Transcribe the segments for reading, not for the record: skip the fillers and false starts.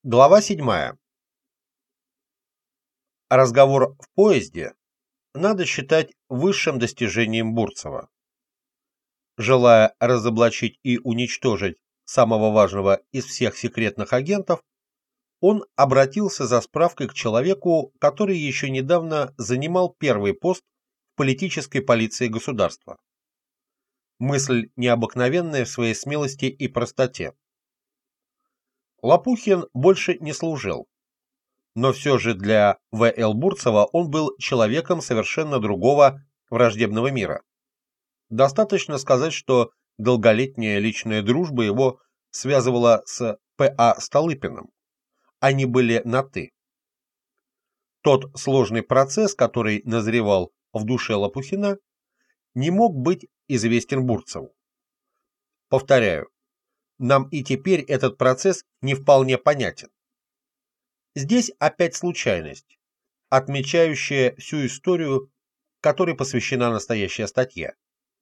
Глава 7. Разговор в поезде надо считать высшим достижением Бурцева. Желая разоблачить и уничтожить самого важного из всех секретных агентов, он обратился за справкой к человеку, который еще недавно занимал первый пост в политической полиции государства. Мысль необыкновенная в своей смелости и простоте. Лопухин больше не служил, но все же для В.Л. Бурцева он был человеком совершенно другого враждебного мира. Достаточно сказать, что долголетняя личная дружба его связывала с П.А. Столыпиным. Они были на «ты». Тот сложный процесс, который назревал в душе Лопухина, не мог быть известен Бурцеву. Повторяю, нам и теперь этот процесс не вполне понятен. Здесь опять случайность, отмечающая всю историю, которой посвящена настоящая статья.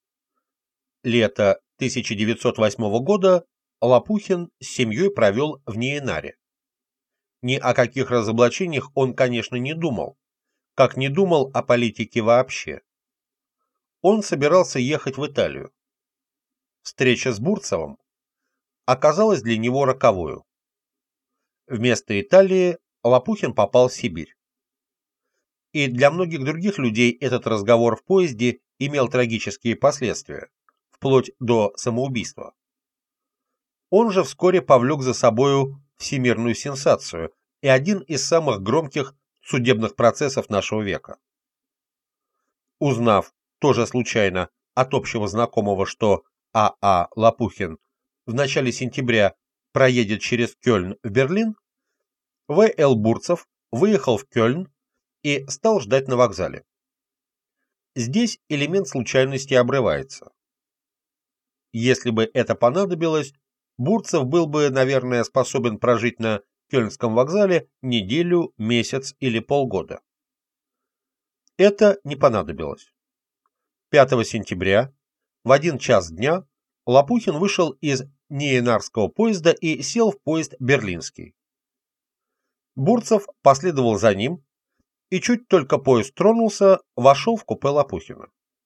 Лето 1908 года Лопухин с семьей провел в Неянаре. Ни о каких разоблачениях он, конечно, не думал, как не думал о политике вообще. Он собирался ехать в Италию. Встреча с Бурцевым оказалась для него роковою. Вместо Италии Лопухин попал в Сибирь. И для многих других людей этот разговор в поезде имел трагические последствия, вплоть до самоубийства. Он же вскоре повлек за собою всемирную сенсацию и один из самых громких судебных процессов нашего века. Узнав, тоже случайно, от общего знакомого, что А.А. Лопухин в начале сентября проедет через Кёльн в Берлин, В.Л. Бурцев выехал в Кёльн и стал ждать на вокзале. Здесь элемент случайности обрывается. Если бы это понадобилось, Бурцев был бы, наверное, способен прожить на Кёльнском вокзале неделю, месяц или полгода. Это не понадобилось. 5 сентября в 1 час дня Лопухин вышел из Неянарского поезда и сел в поезд берлинский. Бурцев последовал за ним и чуть только поезд тронулся, вошел в купе Лопухина.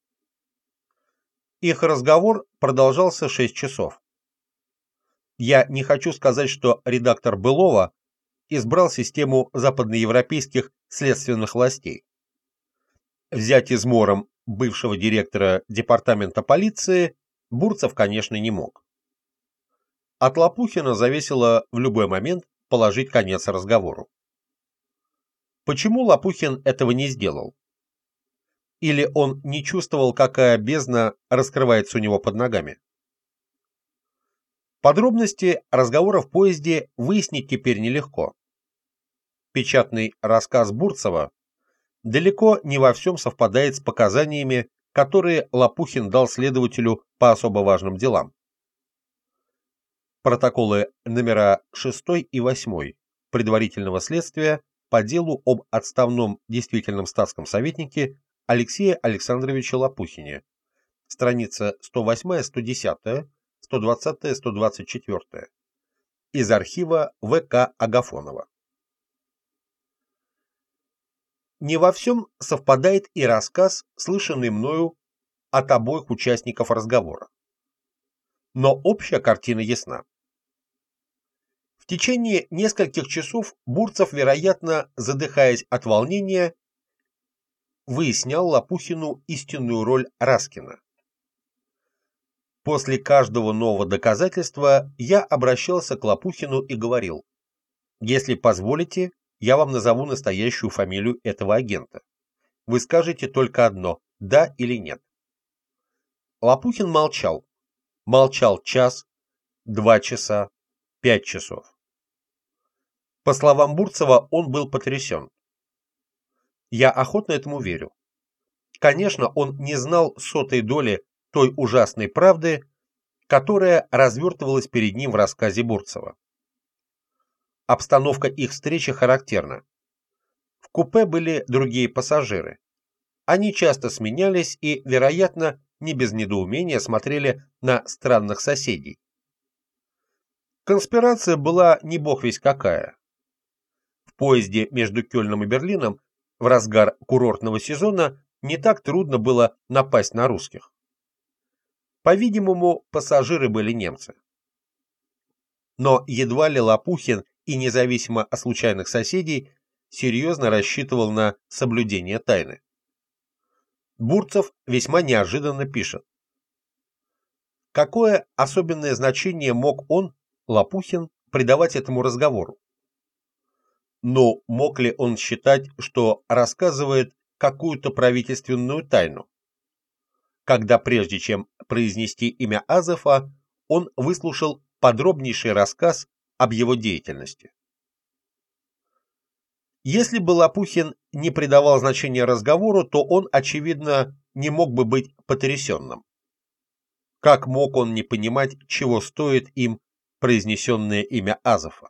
Их разговор продолжался 6 часов. Я не хочу сказать, что редактор Былова избрал систему западноевропейских следственных властей. Взять измором бывшего директора департамента полиции Бурцев, конечно, не мог. От Лопухина зависело в любой момент положить конец разговору. Почему Лопухин этого не сделал? Или он не чувствовал, какая бездна раскрывается у него под ногами? Подробности разговора в поезде выяснить теперь нелегко. Печатный рассказ Бурцева далеко не во всем совпадает с показаниями, которые Лопухин дал следователю по особо важным делам. Протоколы номера 6 и 8 предварительного следствия по делу об отставном действительном статском советнике Алексее Александровиче Лопухине, страница 108-110, 120-124, из архива В.К. Агафонова. Не во всем совпадает и рассказ, слышанный мною от обоих участников разговора. Но общая картина ясна. В течение нескольких часов Бурцев, вероятно, задыхаясь от волнения, выяснял Лопухину истинную роль Раскина. После каждого нового доказательства я обращался к Лопухину и говорил: «Если позволите, я вам назову настоящую фамилию этого агента. Вы скажете только одно: да или нет». Лопухин молчал. Молчал час, 2 часа, 5 часов. По словам Бурцева, он был потрясен. Я охотно этому верю. Конечно, он не знал сотой доли той ужасной правды, которая развертывалась перед ним в рассказе Бурцева. Обстановка их встречи характерна. В купе были другие пассажиры. Они часто сменялись и, вероятно, не без недоумения смотрели на странных соседей. Конспирация была не бог весть какая, поезде между Кёльном и Берлином в разгар курортного сезона не так трудно было напасть на русских. По-видимому, пассажиры были немцы. Но едва ли Лопухин и независимо от случайных соседей серьезно рассчитывал на соблюдение тайны. Бурцев весьма неожиданно пишет. Какое особенное значение мог он, Лопухин, придавать этому разговору? Но мог ли он считать, что рассказывает какую-то правительственную тайну, когда прежде чем произнести имя Азефа, он выслушал подробнейший рассказ об его деятельности? Если бы Лопухин не придавал значения разговору, то он, очевидно, не мог бы быть потрясенным. Как мог он не понимать, чего стоит им произнесенное имя Азефа?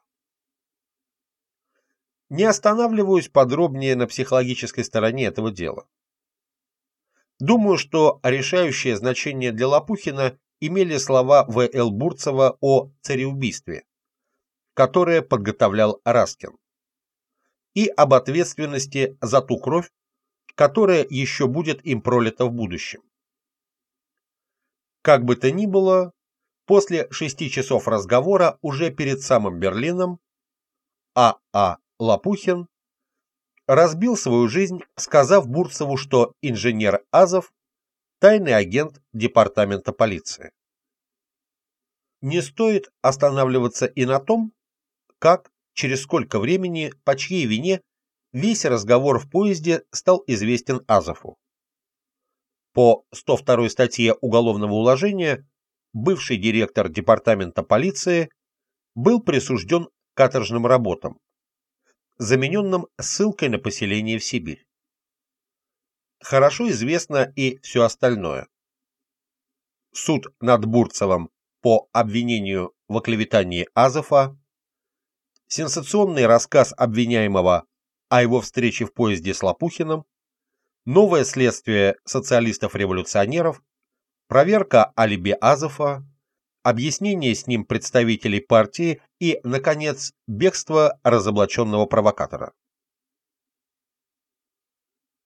Не останавливаюсь подробнее на психологической стороне этого дела. Думаю, что решающее значение для Лопухина имели слова В.Л. Бурцева о цареубийстве, которое подготовлял Раскин, и об ответственности за ту кровь, которая еще будет им пролита в будущем. Как бы то ни было, после 6 часов разговора уже перед самым Берлином А.А. Лопухин разбил свою жизнь, сказав Бурцеву, что инженер Азов – тайный агент департамента полиции. Не стоит останавливаться и на том, как, через сколько времени, по чьей вине весь разговор в поезде стал известен Азову. По 102 статье Уголовного уложения бывший директор департамента полиции был присужден к каторжным работам, замененным ссылкой на поселение в Сибирь. Хорошо известно и все остальное. Суд над Бурцевым по обвинению в оклеветании Азефа, сенсационный рассказ обвиняемого о его встрече в поезде с Лопухиным, новое следствие социалистов-революционеров, проверка алиби Азефа, объяснение с ним представителей партии и, наконец, бегство разоблаченного провокатора.